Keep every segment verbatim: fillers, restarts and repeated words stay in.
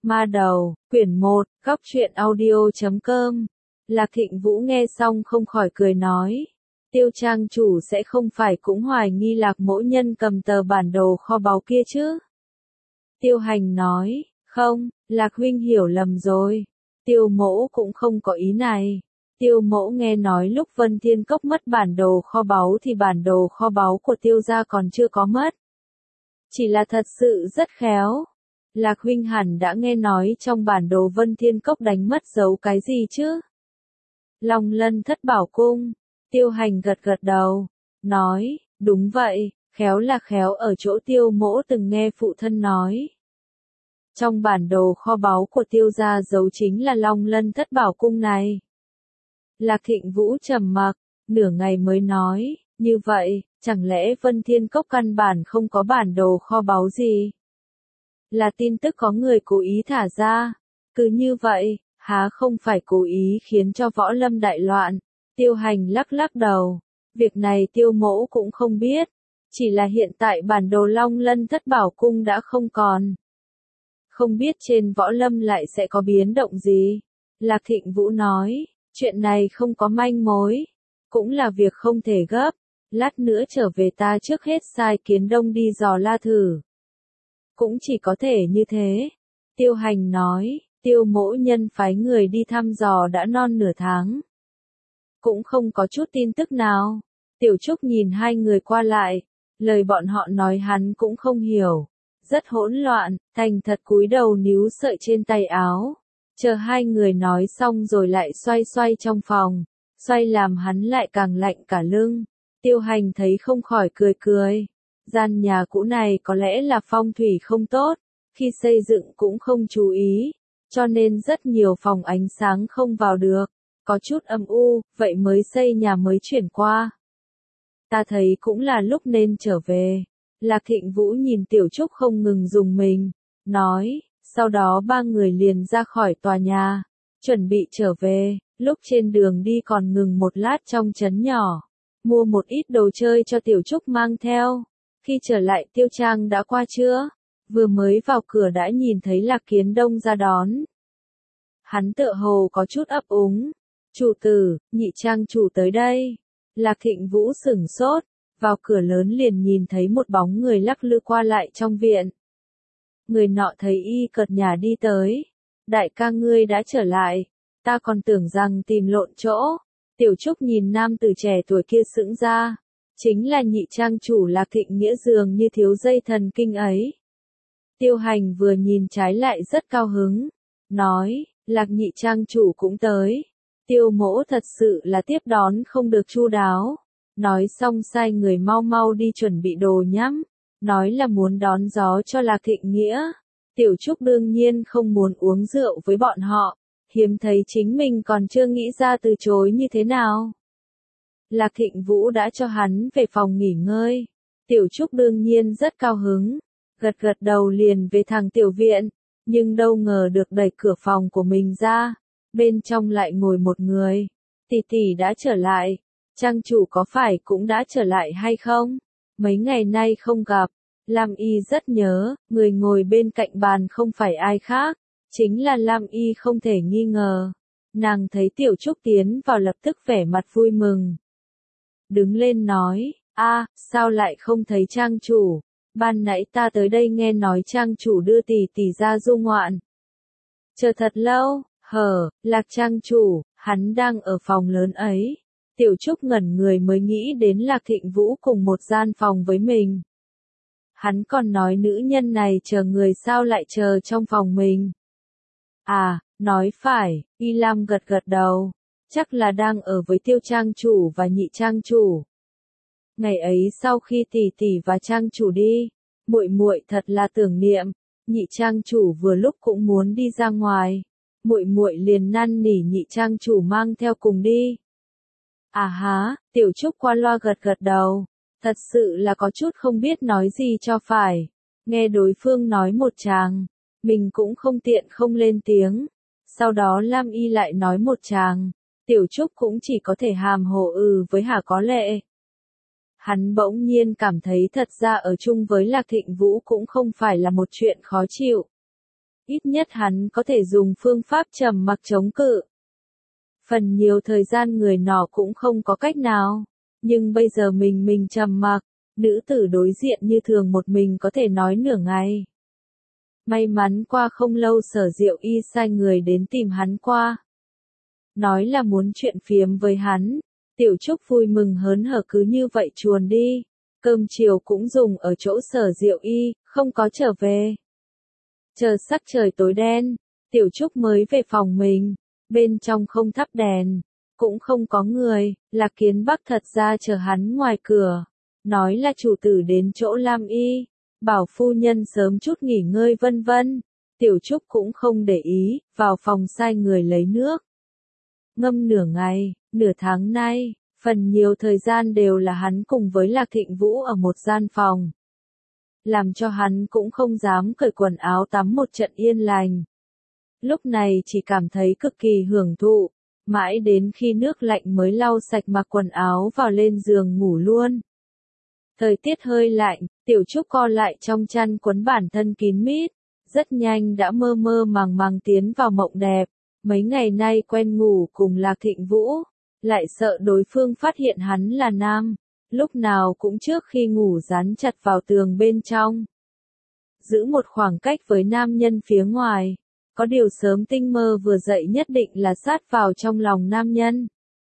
Ma đầu, quyển một, góc truyện audio chấm com. Lạc Thịnh Vũ nghe xong không khỏi cười nói. Tiêu trang chủ sẽ không phải cũng hoài nghi Lạc mỗ nhân cầm tờ bản đồ kho báu kia chứ? Tiêu Hành nói, không, Lạc huynh hiểu lầm rồi. Tiêu mỗ cũng không có ý này. Tiêu mỗ nghe nói lúc Vân Thiên Cốc mất bản đồ kho báu thì bản đồ kho báu của tiêu gia còn chưa có mất. Chỉ là thật sự rất khéo. Lạc huynh hẳn đã nghe nói trong bản đồ Vân Thiên Cốc đánh mất dấu cái gì chứ? Long Lân Thất Bảo Cung. Tiêu Hành gật gật đầu, nói, đúng vậy, khéo là khéo ở chỗ tiêu mỗ từng nghe phụ thân nói. Trong bản đồ kho báu của tiêu gia dấu chính là Long Lân Thất Bảo Cung này. Lạc Thịnh Vũ trầm mặc, nửa ngày mới nói, như vậy, chẳng lẽ Vân Thiên Cốc căn bản không có bản đồ kho báu gì? Là tin tức có người cố ý thả ra. Cứ như vậy, há không phải cố ý khiến cho võ lâm đại loạn. Tiêu Hành lắc lắc đầu. Việc này tiêu mỗ cũng không biết. Chỉ là hiện tại bản đồ Long Lân Thất Bảo Cung đã không còn. Không biết trên võ lâm lại sẽ có biến động gì. Lạc Thịnh Vũ nói, chuyện này không có manh mối. Cũng là việc không thể gấp. Lát nữa trở về ta trước hết sai Kiến Đông đi dò la thử. Cũng chỉ có thể như thế. Tiêu Hành nói, tiêu mỗ nhân phái người đi thăm dò đã non nửa tháng. Cũng không có chút tin tức nào. Tiểu Trúc nhìn hai người qua lại. Lời bọn họ nói hắn cũng không hiểu. Rất hỗn loạn, thành thật cúi đầu níu sợi trên tay áo. Chờ hai người nói xong rồi lại xoay xoay trong phòng. Xoay làm hắn lại càng lạnh cả lưng. Tiêu Hành thấy không khỏi cười cười. Gian nhà cũ này có lẽ là phong thủy không tốt, khi xây dựng cũng không chú ý, cho nên rất nhiều phòng ánh sáng không vào được, có chút âm u, vậy mới xây nhà mới chuyển qua. Ta thấy cũng là lúc nên trở về. Lạc Thịnh Vũ nhìn Tiểu Trúc không ngừng dùng mình, nói, sau đó ba người liền ra khỏi tòa nhà, chuẩn bị trở về, lúc trên đường đi còn ngừng một lát trong trấn nhỏ, mua một ít đồ chơi cho Tiểu Trúc mang theo. Khi trở lại Tiêu Trang đã qua trưa, vừa mới vào cửa đã nhìn thấy Lạc Kiến Đông ra đón. Hắn tựa hồ có chút ấp úng. Chủ tử, Nhị Trang chủ tới đây. Lạc Thịnh Vũ sửng sốt, vào cửa lớn liền nhìn thấy một bóng người lắc lư qua lại trong viện. Người nọ thấy y cợt nhả đi tới. Đại ca ngươi đã trở lại, ta còn tưởng rằng tìm lộn chỗ. Tiểu Trúc nhìn nam tử trẻ tuổi kia sững ra. Chính là Nhị Trang chủ Lạc Thịnh Nghĩa dường như thiếu dây thần kinh ấy. Tiêu Hành vừa nhìn trái lại rất cao hứng. Nói, Lạc Nhị Trang chủ cũng tới. Tiêu mỗ thật sự là tiếp đón không được chu đáo. Nói xong sai người mau mau đi chuẩn bị đồ nhắm. Nói là muốn đón gió cho Lạc Thịnh Nghĩa. Tiểu Trúc đương nhiên không muốn uống rượu với bọn họ. Hiếm thấy chính mình còn chưa nghĩ ra từ chối như thế nào. Lạc Thịnh Vũ đã cho hắn về phòng nghỉ ngơi. Tiểu Trúc đương nhiên rất cao hứng. Gật gật đầu liền về thẳng tiểu viện. Nhưng đâu ngờ được đẩy cửa phòng của mình ra. Bên trong lại ngồi một người. Tỷ tỷ đã trở lại. Trang chủ có phải cũng đã trở lại hay không? Mấy ngày nay không gặp. Lam Y rất nhớ. Người ngồi bên cạnh bàn không phải ai khác. Chính là Lam Y không thể nghi ngờ. Nàng thấy Tiểu Trúc tiến vào lập tức vẻ mặt vui mừng. Đứng lên nói, a, sao lại không thấy trang chủ? Ban nãy ta tới đây nghe nói trang chủ đưa tỷ tỷ ra du ngoạn. Chờ thật lâu, hờ, Lạc trang chủ, hắn đang ở phòng lớn ấy. Tiểu Trúc ngẩn người mới nghĩ đến Lạc Thịnh Vũ cùng một gian phòng với mình. Hắn còn nói nữ nhân này chờ người sao lại chờ trong phòng mình. À, nói phải, Y Lam gật gật đầu. Chắc là đang ở với Tiêu Trang chủ và Nhị Trang chủ. Ngày ấy sau khi tỷ tỷ và Trang chủ đi, muội muội thật là tưởng niệm. Nhị Trang chủ vừa lúc cũng muốn đi ra ngoài, muội muội liền năn nỉ Nhị Trang chủ mang theo cùng đi. À há, Tiểu Trúc qua loa gật gật đầu, thật sự là có chút không biết nói gì cho phải. Nghe đối phương nói một tràng, mình cũng không tiện không lên tiếng. Sau đó Lam Y lại nói một tràng. Tiểu Trúc cũng chỉ có thể hàm hồ ừ với hả có lệ. Hắn bỗng nhiên cảm thấy thật ra ở chung với Lạc Thịnh Vũ cũng không phải là một chuyện khó chịu. ít nhất hắn có thể dùng phương pháp trầm mặc chống cự. Phần nhiều thời gian người nọ cũng không có cách nào, nhưng bây giờ mình mình trầm mặc, nữ tử đối diện như thường một mình có thể nói nửa ngày. May mắn qua không lâu Sở Diệu Y sai người đến tìm hắn qua. Nói là muốn chuyện phiếm với hắn, Tiểu Trúc vui mừng hớn hở cứ như vậy chuồn đi, cơm chiều cũng dùng ở chỗ Sở Diệu Y, không có trở về. Chờ sắc trời tối đen, Tiểu Trúc mới về phòng mình, bên trong không thắp đèn, cũng không có người, Lạc Kiến Bắc thật ra chờ hắn ngoài cửa, nói là chủ tử đến chỗ Lam Y, bảo phu nhân sớm chút nghỉ ngơi vân vân. Tiểu Trúc cũng không để ý, vào phòng sai người lấy nước. Ngâm nửa ngày, nửa tháng nay, phần nhiều thời gian đều là hắn cùng với Lạc Thịnh Vũ ở một gian phòng. Làm cho hắn cũng không dám cởi quần áo tắm một trận yên lành. Lúc này chỉ cảm thấy cực kỳ hưởng thụ, mãi đến khi nước lạnh mới lau sạch mặc quần áo vào lên giường ngủ luôn. Thời tiết hơi lạnh, Tiểu Trúc co lại trong chăn quấn bản thân kín mít, rất nhanh đã mơ mơ màng màng tiến vào mộng đẹp. Mấy ngày nay quen ngủ cùng Lạc Thịnh Vũ, lại sợ đối phương phát hiện hắn là nam, lúc nào cũng trước khi ngủ dán chặt vào tường bên trong. Giữ một khoảng cách với nam nhân phía ngoài, có điều sớm tinh mơ vừa dậy nhất định là sát vào trong lòng nam nhân.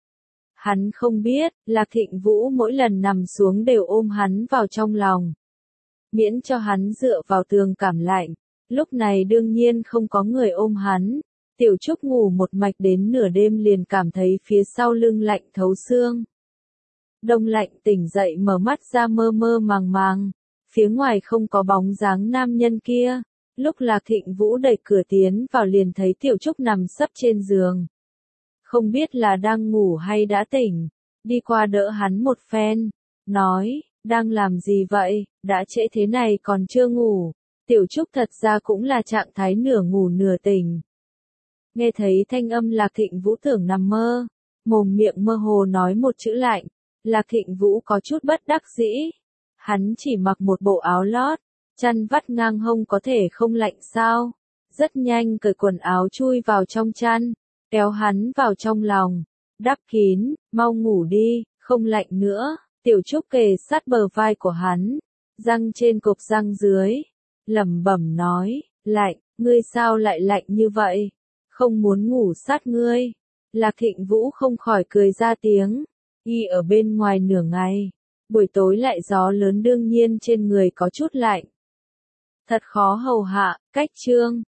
Hắn không biết, Lạc Thịnh Vũ mỗi lần nằm xuống đều ôm hắn vào trong lòng. Miễn cho hắn dựa vào tường cảm lạnh, lúc này đương nhiên không có người ôm hắn. Tiểu Trúc ngủ một mạch đến nửa đêm liền cảm thấy phía sau lưng lạnh thấu xương. Đông lạnh tỉnh dậy mở mắt ra mơ mơ màng màng, phía ngoài không có bóng dáng nam nhân kia. Lúc Lạc Thịnh Vũ đẩy cửa tiến vào liền thấy Tiểu Trúc nằm sấp trên giường. Không biết là đang ngủ hay đã tỉnh, đi qua đỡ hắn một phen, nói, đang làm gì vậy, đã trễ thế này còn chưa ngủ. Tiểu Trúc thật ra cũng là trạng thái nửa ngủ nửa tỉnh. Nghe thấy thanh âm Lạc Thịnh Vũ tưởng nằm mơ, mồm miệng mơ hồ nói một chữ lạnh, Lạc Thịnh Vũ có chút bất đắc dĩ. Hắn chỉ mặc một bộ áo lót, chăn vắt ngang hông có thể không lạnh sao? Rất nhanh cởi quần áo chui vào trong chăn, kéo hắn vào trong lòng, đắp kín, mau ngủ đi, không lạnh nữa. Tiểu Trúc kề sát bờ vai của hắn, răng trên cộp răng dưới, lẩm bẩm nói, lạnh, ngươi sao lại lạnh như vậy? Không muốn ngủ sát ngươi. Lạc Thịnh Vũ không khỏi cười ra tiếng, y ở bên ngoài nửa ngày, buổi tối lại gió lớn đương nhiên trên người có chút lạnh. Thật khó hầu hạ, cách chương.